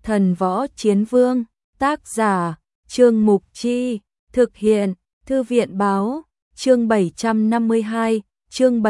Thần Võ Chiến Vương, tác giả, Trương Mục Chi, thực hiện, Thư viện Báo, chương 752, chương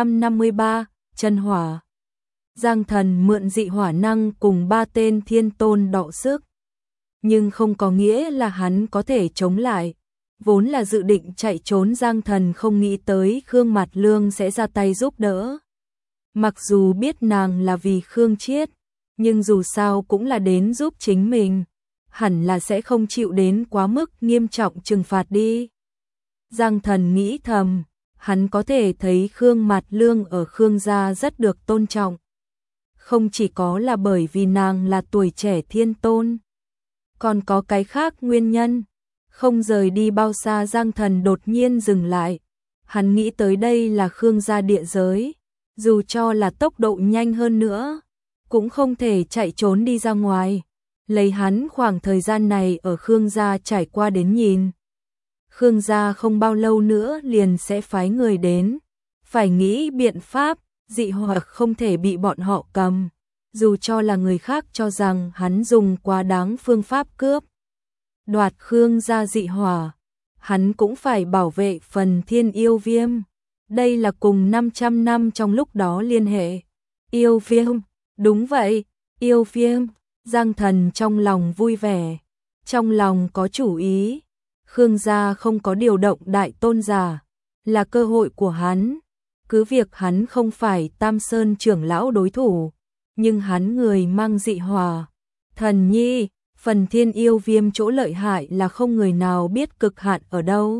753, chân hỏa. Giang Thần mượn dị hỏa năng cùng 3 tên thiên tôn đọ sức, nhưng không có nghĩa là hắn có thể chống lại. Vốn là dự định chạy trốn, Giang Thần không nghĩ tới Khương Mạt Lương sẽ ra tay giúp đỡ. Mặc dù biết nàng là vì Khương Chiết, nhưng dù sao cũng là đến giúp chính mình, hẳn là sẽ không chịu đến quá mức nghiêm trọng trừng phạt đi. Giang Thần nghĩ thầm, hắn có thể thấy Khương Mạt Lương ở Khương gia rất được tôn trọng. Không chỉ có là bởi vì nàng là tuổi trẻ thiên tôn, còn có cái khác nguyên nhân. Không rời đi bao xa, Giang Thần đột nhiên dừng lại. Hắn nghĩ tới đây là Khương gia địa giới, dù cho là tốc độ nhanh hơn nữa, cũng không thể chạy trốn đi ra ngoài. Lấy hắn khoảng thời gian này ở Khương gia trải qua đến nhìn, Khương gia không bao lâu nữa liền sẽ phái người đến, phải nghĩ biện pháp, dị hỏa không thể bị bọn họ cầm, dù cho là người khác cho rằng hắn dùng quá đáng phương pháp cướp đoạt Khương gia dị hỏa, hắn cũng phải bảo vệ phần thiên yêu viêm. Đây là cùng 500 năm trong lúc đó liên hệ. Yêu viêm, đúng vậy, yêu viêm. Giang Thần trong lòng vui vẻ, trong lòng có chủ ý. Khương gia không có điều động đại tôn giả, là cơ hội của hắn. Cứ việc hắn không phải Tam Sơn trưởng lão đối thủ, nhưng hắn người mang dị hỏa. Thần nhi, phần thiên yêu viêm chỗ lợi hại là không người nào biết cực hạn ở đâu.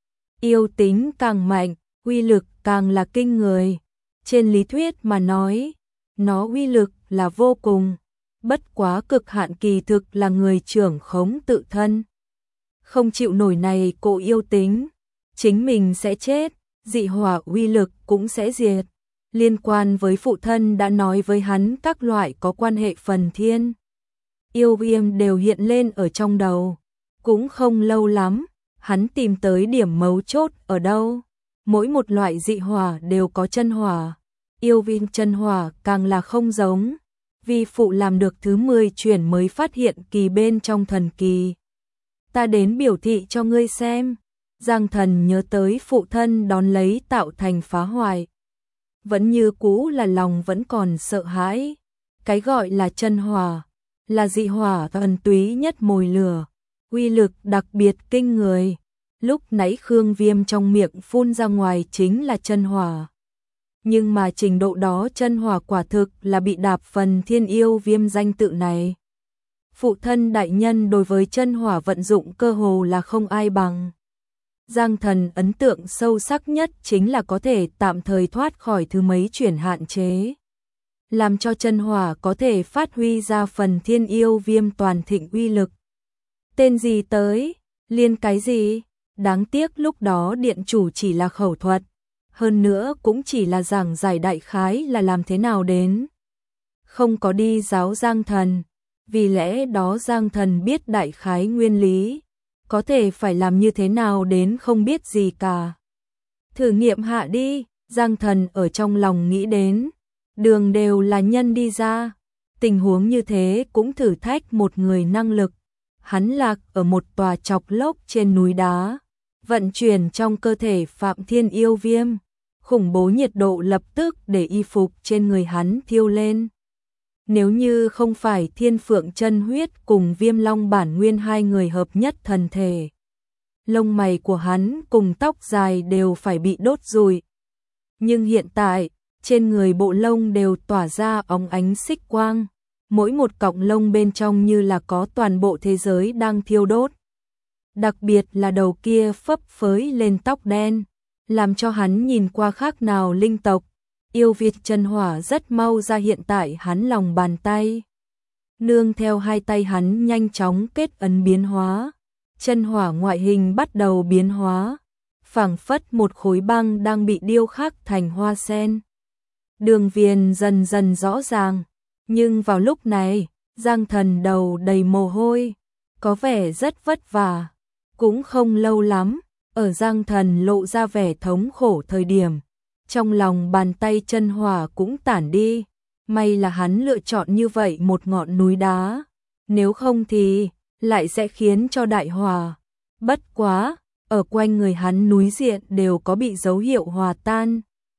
Yêu tính càng mạnh, uy lực càng là kinh người. Trên lý thuyết mà nói, nó uy lực là vô cùng. Bất quá cực hạn kỳ thực là người trưởng khống tự thân. Không chịu nổi này cỗ yêu tính, chính mình sẽ chết, dị hỏa uy lực cũng sẽ diệt. Liên quan với phụ thân đã nói với hắn các loại có quan hệ phần thiên yêu viêm đều hiện lên ở trong đầu. Cũng không lâu lắm, hắn tìm tới điểm mấu chốt ở đâu. Mỗi một loại dị hỏa đều có chân hỏa, yêu viêm chân hỏa càng là không giống. Vi phụ làm được thứ 10 chuyển mới phát hiện kỳ bên trong thần kỳ. Ta đến biểu thị cho ngươi xem. Giang Thần nhớ tới phụ thân đón lấy tạo thành phá hoại, vẫn như cũ là lòng vẫn còn sợ hãi. Cái gọi là chân hỏa, là dị hỏa thuần túy nhất mồi lửa, uy lực đặc biệt kinh người. Lúc nãy Khương Viêm trong miệng phun ra ngoài chính là chân hỏa. Nhưng mà trình độ đó chân hỏa quả thực là bị đạp phần thiên yêu viêm danh tự này. Phụ thân đại nhân đối với chân hỏa vận dụng cơ hồ là không ai bằng. Giang Thần ấn tượng sâu sắc nhất chính là có thể tạm thời thoát khỏi thứ mấy chuyển hạn chế, làm cho chân hỏa có thể phát huy ra phần thiên yêu viêm toàn thịnh uy lực. Tên gì tới, liên cái gì, đáng tiếc lúc đó điện chủ chỉ là khẩu thuật, hơn nữa cũng chỉ là giảng giải đại khái là làm thế nào đến. Không có đi giáo Giang Thần, vì lẽ đó Giang Thần biết đại khái nguyên lý, có thể phải làm như thế nào đến không biết gì cả. Thử nghiệm hạ đi, Giang Thần ở trong lòng nghĩ đến. Đường đều là nhân đi ra, tình huống như thế cũng thử thách một người năng lực. Hắn lạc ở một tòa chọc lốc trên núi đá, vận chuyển trong cơ thể Phạm Thiên yêu viêm, khủng bố nhiệt độ lập tức để y phục trên người hắn thiêu lên. Nếu như không phải Thiên Phượng chân huyết cùng Viêm Long bản nguyên hai người hợp nhất thần thể, lông mày của hắn cùng tóc dài đều phải bị đốt rụi. Nhưng hiện tại, trên người bộ lông đều tỏa ra óng ánh xích quang, mỗi một cọng lông bên trong như là có toàn bộ thế giới đang thiêu đốt. Đặc biệt là đầu kia phấp phới lên tóc đen, làm cho hắn nhìn qua khác nào linh tộc. Yêu Việt chân hỏa rất mau ra hiện tại hắn lòng bàn tay. Nương theo hai tay hắn nhanh chóng kết ấn biến hóa, chân hỏa ngoại hình bắt đầu biến hóa, phảng phất một khối băng đang bị điêu khắc thành hoa sen. Đường viền dần dần rõ ràng, nhưng vào lúc này, Giang Thần đầu đầy mồ hôi, có vẻ rất vất vả. Cũng không lâu lắm, ở Giang Thần lộ ra vẻ thống khổ thời điểm, trong lòng bàn tay chân hỏa cũng tản đi. May là hắn lựa chọn như vậy một ngọn núi đá, nếu không thì lại sẽ khiến cho đại hỏa. Bất quá, ở quanh người hắn núi diện đều có bị dấu hiệu hòa tan.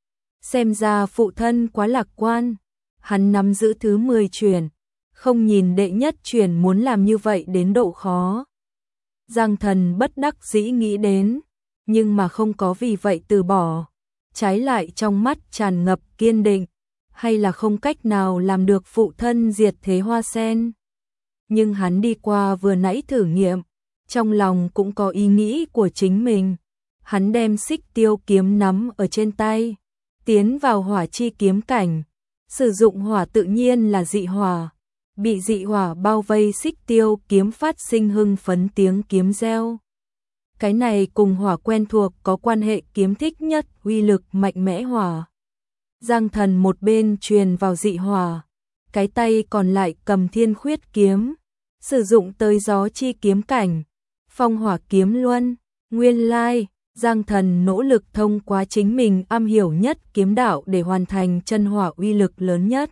Xem ra phụ thân quá lạc quan, hắn nắm giữ thứ 10 truyền, không nhìn đệ nhất truyền muốn làm như vậy đến độ khó. Giang Thần bất đắc dĩ nghĩ đến, nhưng mà không có vì vậy từ bỏ, trái lại trong mắt tràn ngập kiên định, hay là không cách nào làm được phụ thân diệt thế hoa sen. Nhưng hắn đi qua vừa nãy thử nghiệm, trong lòng cũng có ý nghĩ của chính mình. Hắn đem Xích Tiêu kiếm nắm ở trên tay, tiến vào hỏa chi kiếm cảnh, sử dụng hỏa tự nhiên là dị hỏa. Bị dị hỏa bao vây Xích Tiêu kiếm phát sinh hưng phấn tiếng kiếm reo. Cái này cùng hỏa quen thuộc có quan hệ kiếm thích nhất, uy lực mạnh mẽ hỏa. Giang Thần một bên truyền vào dị hỏa, cái tay còn lại cầm Thiên Khuyết kiếm, sử dụng tới gió chi kiếm cảnh, phong hỏa kiếm luân. Nguyên lai, Giang Thần nỗ lực thông qua chính mình am hiểu nhất kiếm đạo để hoàn thành chân hỏa uy lực lớn nhất.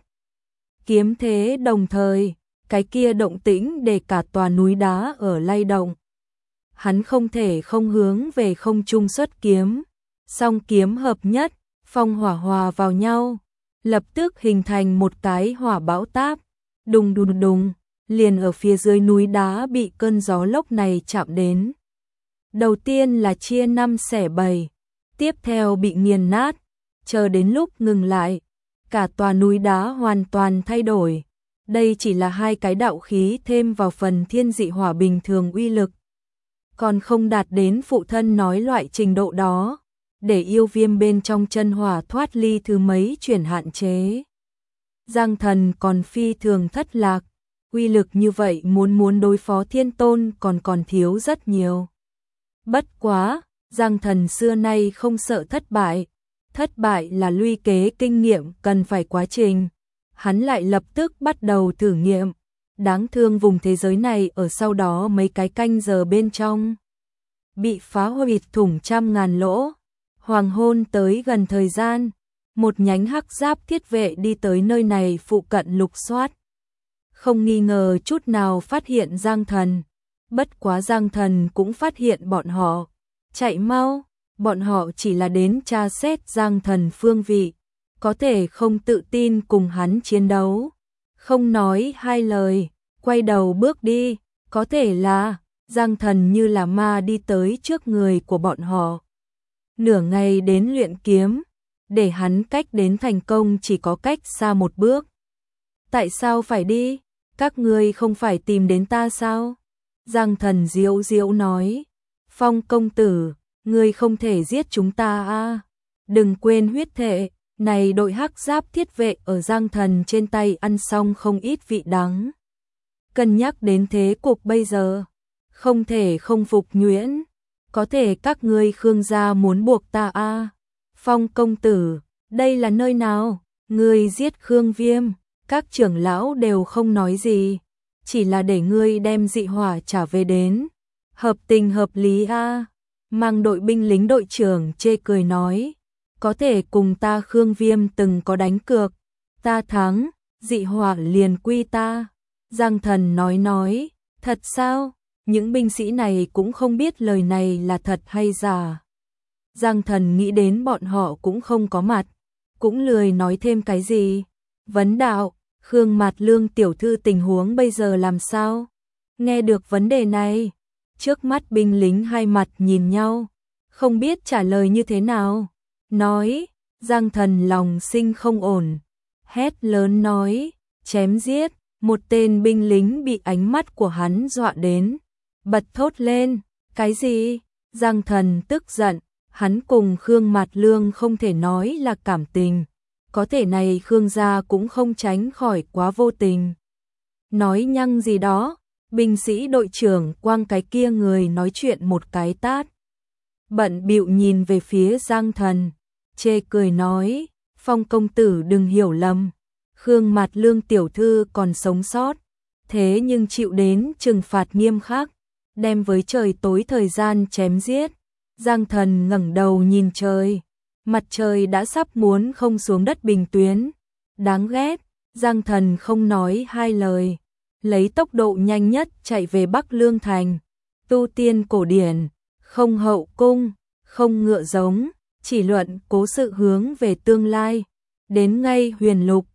Kiếm thế đồng thời, cái kia động tĩnh để cả tòa núi đá ở lay động. Hắn không thể không hướng về không trung xuất kiếm, song kiếm hợp nhất, phong hỏa hòa vào nhau, lập tức hình thành một cái hỏa bão táp, đùng đùng đùng, liền ở phía dưới núi đá bị cơn gió lốc này chạm đến. Đầu tiên là chia 5 xẻ 7, tiếp theo bị nghiền nát, chờ đến lúc ngừng lại, cả tòa núi đá hoàn toàn thay đổi. Đây chỉ là 2 cái đạo khí thêm vào phần thiên dị hỏa bình thường uy lực, còn không đạt đến phụ thân nói loại trình độ đó, để yêu viêm bên trong chân hỏa thoát ly thứ mấy chuyển hạn chế. Giang Thần còn phi thường thất lạc, uy lực như vậy muốn đối phó thiên tôn còn thiếu rất nhiều. Bất quá, Giang Thần xưa nay không sợ thất bại là luy kế kinh nghiệm cần phải quá trình. Hắn lại lập tức bắt đầu thử nghiệm, đáng thương vùng thế giới này ở sau đó mấy cái canh giờ bên trong bị phá hủy thủng trăm ngàn lỗ. Hoàng hôn tới gần thời gian, một nhánh hắc giáp thiết vệ đi tới nơi này phụ cận lục soát. Không nghi ngờ chút nào phát hiện Giang Thần, bất quá Giang Thần cũng phát hiện bọn họ. Chạy mau, bọn họ chỉ là đến tra xét Giang Thần phương vị, có thể không tự tin cùng hắn chiến đấu. Không nói 2 lời, quay đầu bước đi, có thể là Giang Thần như là ma đi tới trước người của bọn họ. Nửa ngày đến luyện kiếm, để hắn cách đến thành công chỉ có cách xa một bước. Tại sao phải đi? Các ngươi không phải tìm đến ta sao? Giang Thần diễu diễu nói. Phong công tử, ngươi không thể giết chúng ta à? Đừng quên huyết thệ. Này đội hắc giáp thiết vệ ở Giang Thần trên tay ăn xong không ít vị đắng. Cân nhắc đến thế cục bây giờ, không thể không phục nhuyễn. Có thể các ngươi Khương gia muốn buộc ta à? Phong công tử, đây là nơi nào? Ngươi giết Khương Viêm, các trưởng lão đều không nói gì, chỉ là để ngươi đem dị hỏa trả về đến. Hợp tình hợp lý à? Mang đội binh lính đội trưởng chê cười nói. Có thể cùng ta Khương Viêm từng có đánh cược, ta thắng, dị hỏa liền quy ta. Giang Thần nói, thật sao? Những binh sĩ này cũng không biết lời này là thật hay giả. Giang Thần nghĩ đến bọn họ cũng không có mặt, cũng lười nói thêm cái gì. Vấn đạo, Khương Mạt Lương tiểu thư tình huống bây giờ làm sao? Nghe được vấn đề này, trước mắt binh lính hai mặt nhìn nhau, không biết trả lời như thế nào. Nói, Giang Thần lòng sinh không ổn, hét lớn nói, chém giết. Một tên binh lính bị ánh mắt của hắn dọa đến, bật thốt lên, cái gì? Giang Thần tức giận, hắn cùng Khương Mạt Lương không thể nói là cảm tình, có thể này Khương gia cũng không tránh khỏi quá vô tình. Nói nhăng gì đó, binh sĩ đội trưởng quang cái kia người nói chuyện một cái tát. Bận bịu nhìn về phía Giang Thần, chê cười nói, Phong công tử đừng hiểu lầm. Khương Mạt Lương tiểu thư còn sống sót, thế nhưng chịu đến trừng phạt nghiêm khắc, đem với trời tối thời gian chém giết. Giang Thần ngẩng đầu nhìn trời, mặt trời đã sắp muốn không xuống đất bình tuyến. Đáng ghét, Giang Thần không nói 2 lời, lấy tốc độ nhanh nhất chạy về Bắc Lương Thành. Tu tiên cổ điển, không hậu cung, không ngựa giống, chỉ luận cố sự hướng về tương lai. Đến ngay Huyền Lục,